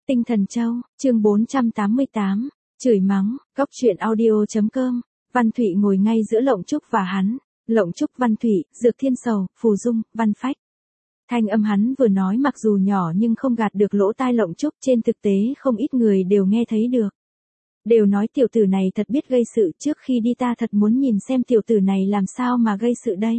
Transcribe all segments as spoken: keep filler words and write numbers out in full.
Tinh Thần Châu, chương bốn trăm tám mươi tám, chửi mắng, góc truyện audio.com, Văn Thụy ngồi ngay giữa Lộng Trúc và hắn, Lộng Trúc, Văn Thụy, Dược Thiên Sầu, Phù Dung, Văn Phách. Thanh âm hắn vừa nói mặc dù nhỏ nhưng không gạt được lỗ tai Lộng Trúc, trên thực tế không ít người đều nghe thấy được. Đều nói tiểu tử này thật biết gây sự, trước khi đi ta thật muốn nhìn xem tiểu tử này làm sao mà gây sự đây.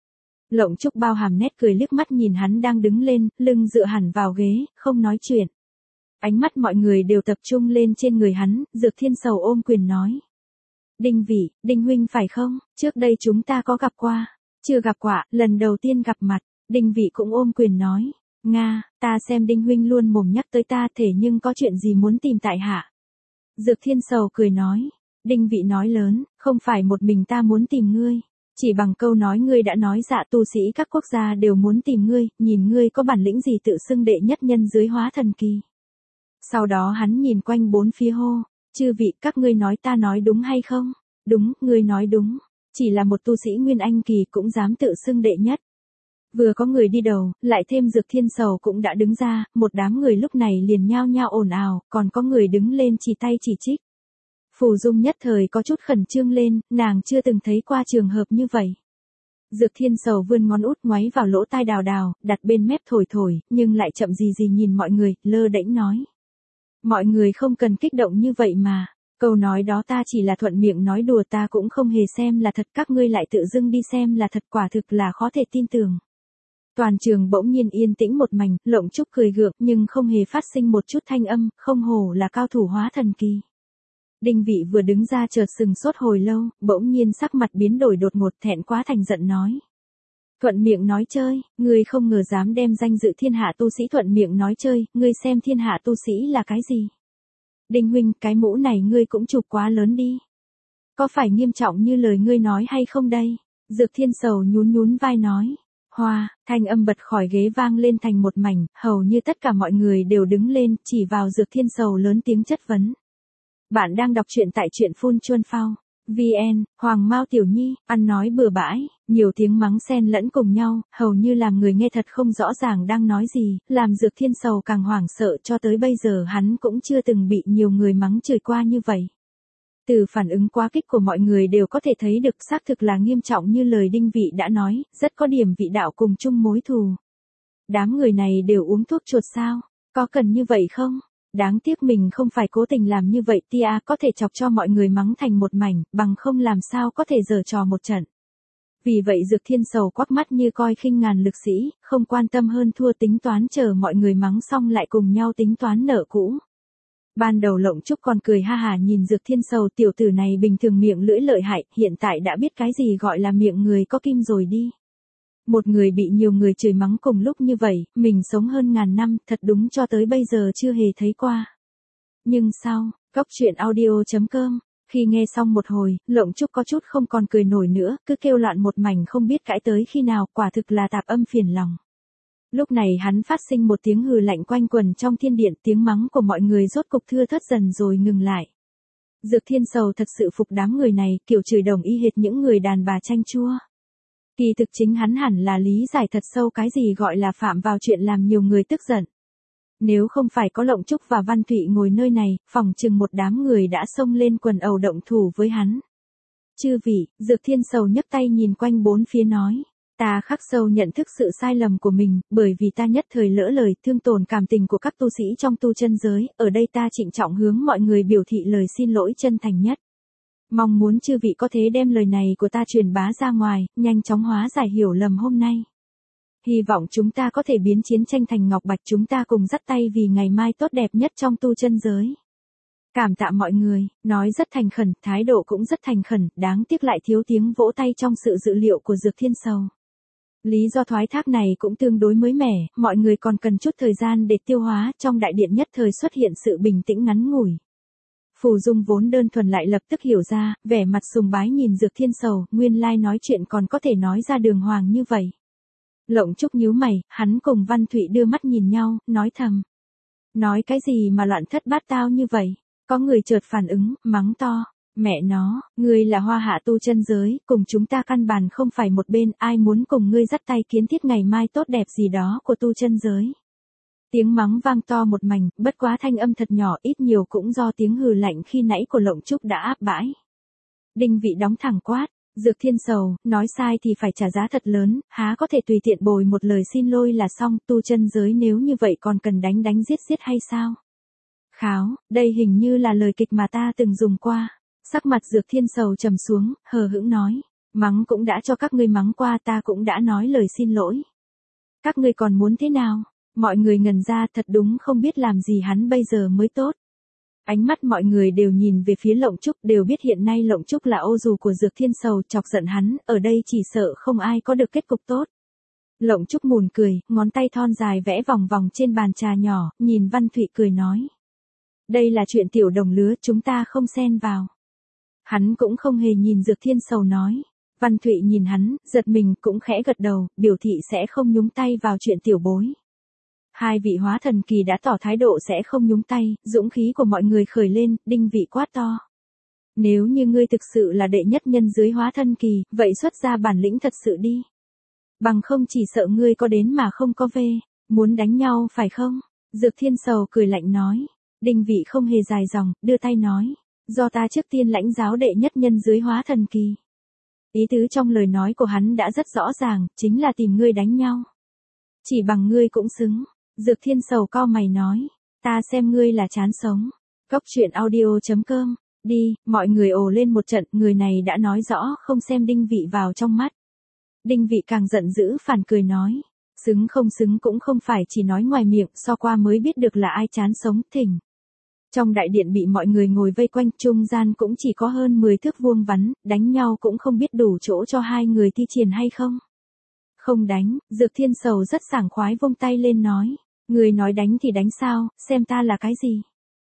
Lộng Trúc bao hàm nét cười liếc mắt nhìn hắn đang đứng lên, lưng dựa hẳn vào ghế, không nói chuyện. Ánh mắt mọi người đều tập trung lên trên người hắn, Dược Thiên Sầu ôm quyền nói. Đinh Vị, Đinh Huynh phải không, trước đây chúng ta có gặp qua, chưa gặp qua, lần đầu tiên gặp mặt, Đinh Vị cũng ôm quyền nói. Nga, ta xem Đinh Huynh luôn mồm nhắc tới ta thể nhưng có chuyện gì muốn tìm tại hạ. Dược Thiên Sầu cười nói. Đinh Vị nói lớn, không phải một mình ta muốn tìm ngươi. Chỉ bằng câu nói ngươi đã nói dạ tu sĩ các quốc gia đều muốn tìm ngươi, nhìn ngươi có bản lĩnh gì tự xưng đệ nhất nhân dưới hóa thần kỳ. Sau đó hắn nhìn quanh bốn phía hô, chư vị các ngươi nói ta nói đúng hay không? Đúng, ngươi nói đúng, chỉ là một tu sĩ Nguyên Anh kỳ cũng dám tự xưng đệ nhất. Vừa có người đi đầu, lại thêm Dược Thiên Sầu cũng đã đứng ra, một đám người lúc này liền nhao nhao ồn ào, còn có người đứng lên chỉ tay chỉ trích. Phù Dung nhất thời có chút khẩn trương lên, nàng chưa từng thấy qua trường hợp như vậy. Dược Thiên Sầu vươn ngón út ngoáy vào lỗ tai Đào Đào, đặt bên mép thổi thổi, nhưng lại chậm gì gì nhìn mọi người, lơ đễnh nói. Mọi người không cần kích động như vậy mà, câu nói đó ta chỉ là thuận miệng nói đùa, ta cũng không hề xem là thật, các ngươi lại tự dưng đi xem là thật, quả thực là khó thể tin tưởng. Toàn trường bỗng nhiên yên tĩnh một mảnh, Lộng Trúc cười gượng nhưng không hề phát sinh một chút thanh âm, không hổ là cao thủ hóa thần kỳ. Đinh Vị vừa đứng ra chợt sừng sốt hồi lâu, bỗng nhiên sắc mặt biến đổi đột ngột, thẹn quá thành giận nói. Thuận miệng nói chơi, ngươi không ngờ dám đem danh dự thiên hạ tu sĩ thuận miệng nói chơi, ngươi xem thiên hạ tu sĩ là cái gì? Đinh Huynh, cái mũ này ngươi cũng chụp quá lớn đi. Có phải nghiêm trọng như lời ngươi nói hay không đây? Dược Thiên Sầu nhún nhún vai nói. Hoa, thanh âm bật khỏi ghế vang lên thành một mảnh, hầu như tất cả mọi người đều đứng lên, chỉ vào Dược Thiên Sầu lớn tiếng chất vấn. Bạn đang đọc truyện tại truyện Phun Chuân Phao. vê en, Hoàng Mao Tiểu Nhi, ăn nói bừa bãi, nhiều tiếng mắng xen lẫn cùng nhau, hầu như làm người nghe thật không rõ ràng đang nói gì, làm Dược Thiên Sầu càng hoảng sợ, cho tới bây giờ hắn cũng chưa từng bị nhiều người mắng chửi qua như vậy. Từ phản ứng quá kích của mọi người đều có thể thấy được xác thực là nghiêm trọng như lời Đinh Vị đã nói, rất có điểm vị đạo cùng chung mối thù. Đám người này đều uống thuốc chuột sao, có cần như vậy không? Đáng tiếc mình không phải cố tình làm như vậy, tia có thể chọc cho mọi người mắng thành một mảnh, bằng không làm sao có thể giở trò một trận. Vì vậy Dược Thiên Sầu quắc mắt như coi khinh ngàn lực sĩ, không quan tâm hơn thua, tính toán chờ mọi người mắng xong lại cùng nhau tính toán nợ cũ. Ban đầu Lộng Trúc còn cười ha hà nhìn Dược Thiên Sầu, tiểu tử này bình thường miệng lưỡi lợi hại, hiện tại đã biết cái gì gọi là miệng người có kim rồi đi. Một người bị nhiều người chửi mắng cùng lúc như vậy, mình sống hơn ngàn năm, thật đúng cho tới bây giờ chưa hề thấy qua. Nhưng sau, góc truyện audio.com, khi nghe xong một hồi, Lộng Trúc có chút không còn cười nổi nữa, cứ kêu loạn một mảnh không biết cãi tới khi nào, quả thực là tạp âm phiền lòng. Lúc này hắn phát sinh một tiếng hừ lạnh quanh quần trong thiên điện, tiếng mắng của mọi người rốt cục thưa thớt dần rồi ngừng lại. Dược Thiên Sầu thật sự phục đám người này, kiểu chửi đồng y hệt những người đàn bà chanh chua. Kỳ thực chính hắn hẳn là lý giải thật sâu cái gì gọi là phạm vào chuyện làm nhiều người tức giận. Nếu không phải có Lộng Trúc và Văn Thụy ngồi nơi này, phỏng chừng một đám người đã xông lên quần ầu động thủ với hắn. Chư vị, Dược Thiên Sầu nhấc tay nhìn quanh bốn phía nói. Ta khắc sâu nhận thức sự sai lầm của mình, bởi vì ta nhất thời lỡ lời thương tổn cảm tình của các tu sĩ trong tu chân giới, ở đây ta trịnh trọng hướng mọi người biểu thị lời xin lỗi chân thành nhất. Mong muốn chư vị có thể đem lời này của ta truyền bá ra ngoài, nhanh chóng hóa giải hiểu lầm hôm nay. Hy vọng chúng ta có thể biến chiến tranh thành ngọc bạch, chúng ta cùng dắt tay vì ngày mai tốt đẹp nhất trong tu chân giới. Cảm tạ mọi người, nói rất thành khẩn, thái độ cũng rất thành khẩn, đáng tiếc lại thiếu tiếng vỗ tay trong sự dự liệu của Dược Thiên Sầu. Lý do thoái thác này cũng tương đối mới mẻ, mọi người còn cần chút thời gian để tiêu hóa, trong đại điện nhất thời xuất hiện sự bình tĩnh ngắn ngủi. Phù Dung vốn đơn thuần lại lập tức hiểu ra, vẻ mặt sùng bái nhìn Dược Thiên Sầu, nguyên lai nói chuyện còn có thể nói ra đường hoàng như vậy. Lộng Trúc nhíu mày, hắn cùng Văn Thụy đưa mắt nhìn nhau, nói thầm. Nói cái gì mà loạn thất bát tao như vậy? Có người chợt phản ứng, mắng to. Mẹ nó, ngươi là hoa hạ tu chân giới, cùng chúng ta căn bản không phải một bên, ai muốn cùng ngươi dắt tay kiến thiết ngày mai tốt đẹp gì đó của tu chân giới. Tiếng mắng vang to một mảnh, bất quá thanh âm thật nhỏ, ít nhiều cũng do tiếng hừ lạnh khi nãy của Lộng Trúc đã áp bãi. Đinh Vị đóng thẳng quát, Dược Thiên Sầu, nói sai thì phải trả giá thật lớn, há có thể tùy tiện bồi một lời xin lỗi là xong, tu chân giới nếu như vậy còn cần đánh đánh giết giết hay sao? Kháo, đây hình như là lời kịch mà ta từng dùng qua. Sắc mặt Dược Thiên Sầu trầm xuống, hờ hững nói, mắng cũng đã cho các ngươi mắng qua, ta cũng đã nói lời xin lỗi. Các ngươi còn muốn thế nào? Mọi người ngẩn ra, thật đúng không biết làm gì hắn bây giờ mới tốt. Ánh mắt mọi người đều nhìn về phía Lộng Trúc, đều biết hiện nay Lộng Trúc là ô dù của Dược Thiên Sầu, chọc giận hắn, ở đây chỉ sợ không ai có được kết cục tốt. Lộng Trúc mùn cười, ngón tay thon dài vẽ vòng vòng trên bàn trà nhỏ, nhìn Văn Thụy cười nói. Đây là chuyện tiểu đồng lứa, chúng ta không xen vào. Hắn cũng không hề nhìn Dược Thiên Sầu nói. Văn Thụy nhìn hắn, giật mình cũng khẽ gật đầu, biểu thị sẽ không nhúng tay vào chuyện tiểu bối. Hai vị hóa thần kỳ đã tỏ thái độ sẽ không nhúng tay, dũng khí của mọi người khởi lên, Đinh Vị quát to. Nếu như ngươi thực sự là đệ nhất nhân dưới hóa thân kỳ, vậy xuất ra bản lĩnh thật sự đi. Bằng không chỉ sợ ngươi có đến mà không có về, muốn đánh nhau phải không? Dược Thiên Sầu cười lạnh nói. Đinh Vị không hề dài dòng, đưa tay nói. Do ta trước tiên lãnh giáo đệ nhất nhân dưới hóa thần kỳ. Ý tứ trong lời nói của hắn đã rất rõ ràng, chính là tìm ngươi đánh nhau. Chỉ bằng ngươi cũng xứng. Dược Thiên Sầu cau mày nói, ta xem ngươi là chán sống. Cốc truyện audio chấm com, đi, mọi người ồ lên một trận, người này đã nói rõ không xem Đinh Vị vào trong mắt. Đinh Vị càng giận dữ phản cười nói, xứng không xứng cũng không phải chỉ nói ngoài miệng, so qua mới biết được là ai chán sống, thỉnh. Trong đại điện bị mọi người ngồi vây quanh, trung gian cũng chỉ có hơn mười thước vuông vắn, đánh nhau cũng không biết đủ chỗ cho hai người thi triển hay không. Không đánh, Dược Thiên Sầu rất sảng khoái vung tay lên nói. Người nói đánh thì đánh sao, xem ta là cái gì.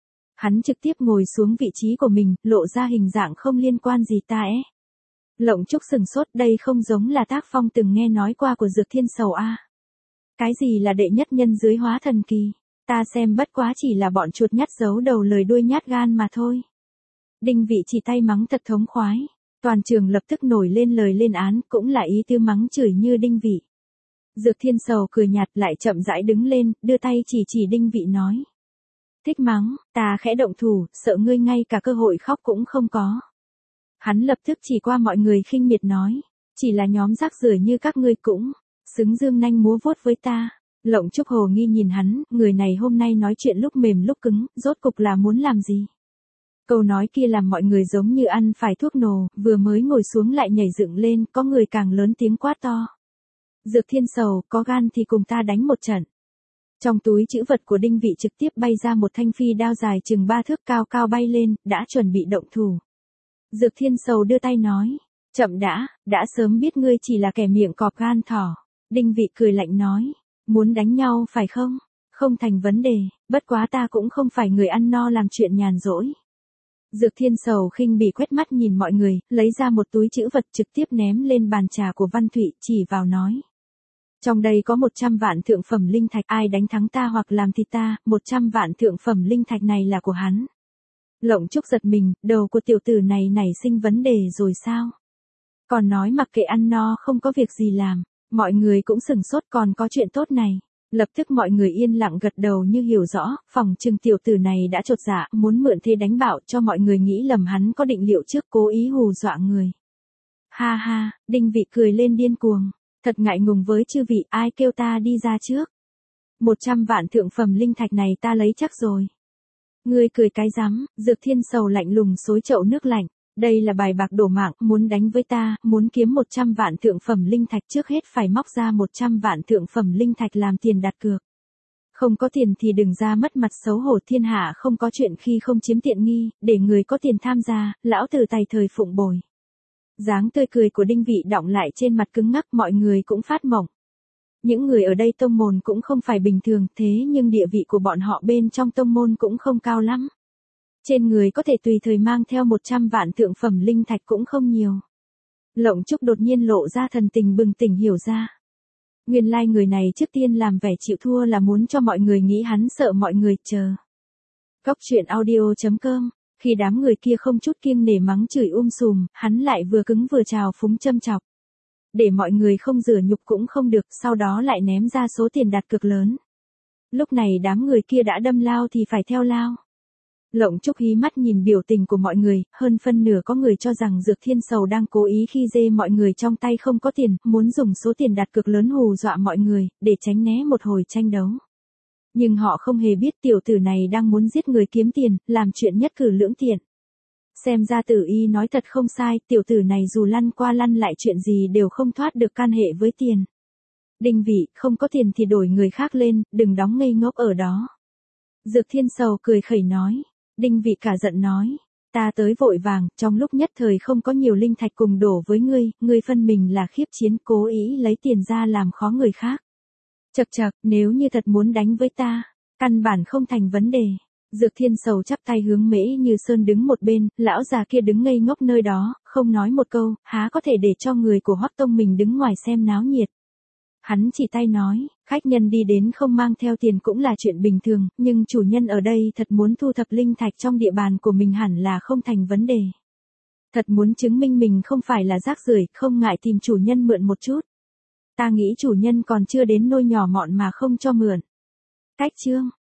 Hắn trực tiếp ngồi xuống vị trí của mình, lộ ra hình dạng không liên quan gì ta é. Lộng Trúc sừng sốt, đây không giống là tác phong từng nghe nói qua của Dược Thiên Sầu a. À. Cái gì là đệ nhất nhân dưới hóa thần kỳ, ta xem bất quá chỉ là bọn chuột nhắt giấu đầu lời đuôi nhát gan mà thôi. Đinh Vị chỉ tay mắng thật thống khoái. Toàn trường lập tức nổi lên lời lên án, cũng là ý tư mắng chửi như Đinh Vị. Dược Thiên Sầu cười nhạt lại chậm rãi đứng lên, đưa tay chỉ chỉ Đinh Vị nói. Thích mắng, ta khẽ động thủ, sợ ngươi ngay cả cơ hội khóc cũng không có. Hắn lập tức chỉ qua mọi người khinh miệt nói, chỉ là nhóm rác rưởi như các ngươi cũng, xứng dương nanh múa vuốt với ta. Lộng Trúc hồ nghi nhìn hắn, người này hôm nay nói chuyện lúc mềm lúc cứng, rốt cục là muốn làm gì? Câu nói kia làm mọi người giống như ăn phải thuốc nổ, vừa mới ngồi xuống lại nhảy dựng lên, có người càng lớn tiếng quát to. Dược Thiên Sầu, có gan thì cùng ta đánh một trận. Trong túi trữ vật của Đinh Vị trực tiếp bay ra một thanh phi đao dài chừng ba thước cao cao bay lên, đã chuẩn bị động thủ. Dược Thiên Sầu đưa tay nói, chậm đã, đã sớm biết ngươi chỉ là kẻ miệng cọp gan thỏ. Đinh Vị cười lạnh nói, muốn đánh nhau phải không? Không thành vấn đề, bất quá ta cũng không phải người ăn no làm chuyện nhàn rỗi. Dược Thiên Sầu khinh bỉ quét mắt nhìn mọi người, lấy ra một túi trữ vật trực tiếp ném lên bàn trà của Văn Thụy, chỉ vào nói. Trong đây có một trăm vạn thượng phẩm linh thạch, ai đánh thắng ta hoặc làm thịt ta, một trăm vạn thượng phẩm linh thạch này là của hắn. Lộng Trúc giật mình, đầu của tiểu tử này nảy sinh vấn đề rồi sao? Còn nói mặc kệ ăn no không có việc gì làm, mọi người cũng sừng sốt còn có chuyện tốt này. Lập tức mọi người yên lặng gật đầu như hiểu rõ, phòng trừng tiểu tử này đã chột dạ, muốn mượn thế đánh bạo cho mọi người nghĩ lầm hắn có định liệu trước cố ý hù dọa người. Ha ha, Đinh Vị cười lên điên cuồng, thật ngại ngùng với chư vị, ai kêu ta đi ra trước. Một trăm vạn thượng phẩm linh thạch này ta lấy chắc rồi. Ngươi cười cái rắm, Dược Thiên Sầu lạnh lùng xối chậu nước lạnh. Đây là bài bạc đổ mạng, muốn đánh với ta, muốn kiếm một trăm vạn thượng phẩm linh thạch trước hết phải móc ra một trăm vạn thượng phẩm linh thạch làm tiền đặt cược. Không có tiền thì đừng ra mất mặt xấu hổ, thiên hạ không có chuyện khi không chiếm tiện nghi, để người có tiền tham gia, lão tử tài thời phụng bồi. Dáng tươi cười của Đinh Vị đọng lại trên mặt cứng ngắc, mọi người cũng phát mộng. Những người ở đây tông môn cũng không phải bình thường, thế nhưng địa vị của bọn họ bên trong tông môn cũng không cao lắm. Trên người có thể tùy thời mang theo một trăm vạn thượng phẩm linh thạch cũng không nhiều. Lộng Trúc đột nhiên lộ ra thần tình bừng tỉnh hiểu ra. Nguyên lai like người này trước tiên làm vẻ chịu thua là muốn cho mọi người nghĩ hắn sợ mọi người chờ. Cốc truyện audio chấm com, khi đám người kia không chút kiêng nể mắng chửi um sùm, hắn lại vừa cứng vừa trào phúng châm chọc. Để mọi người không rửa nhục cũng không được, sau đó lại ném ra số tiền đặt cược lớn. Lúc này đám người kia đã đâm lao thì phải theo lao. Lộng Trúc hí mắt nhìn biểu tình của mọi người, hơn phân nửa có người cho rằng Dược Thiên Sầu đang cố ý khi dê mọi người trong tay không có tiền, muốn dùng số tiền đặt cược lớn hù dọa mọi người, để tránh né một hồi tranh đấu. Nhưng họ không hề biết tiểu tử này đang muốn giết người kiếm tiền, làm chuyện nhất cử lưỡng tiện. Xem ra Tử Y nói thật không sai, tiểu tử này dù lăn qua lăn lại chuyện gì đều không thoát được can hệ với tiền. Đinh Vị, không có tiền thì đổi người khác lên, đừng đóng ngây ngốc ở đó. Dược Thiên Sầu cười khẩy nói. Đinh Vị cả giận nói. Ta tới vội vàng, trong lúc nhất thời không có nhiều linh thạch cùng đổ với ngươi, ngươi phân mình là khiếp chiến cố ý lấy tiền ra làm khó người khác. Chậc chậc, nếu như thật muốn đánh với ta, căn bản không thành vấn đề. Dược Thiên Sầu chắp tay hướng Mễ Như Sơn đứng một bên, lão già kia đứng ngây ngốc nơi đó, không nói một câu, há có thể để cho người của Hoắc tông mình đứng ngoài xem náo nhiệt. Hắn chỉ tay nói, khách nhân đi đến không mang theo tiền cũng là chuyện bình thường, nhưng chủ nhân ở đây thật muốn thu thập linh thạch trong địa bàn của mình hẳn là không thành vấn đề. Thật muốn chứng minh mình không phải là rác rưởi, không ngại tìm chủ nhân mượn một chút. Ta nghĩ chủ nhân còn chưa đến nôi nhỏ mọn mà không cho mượn. Cách chương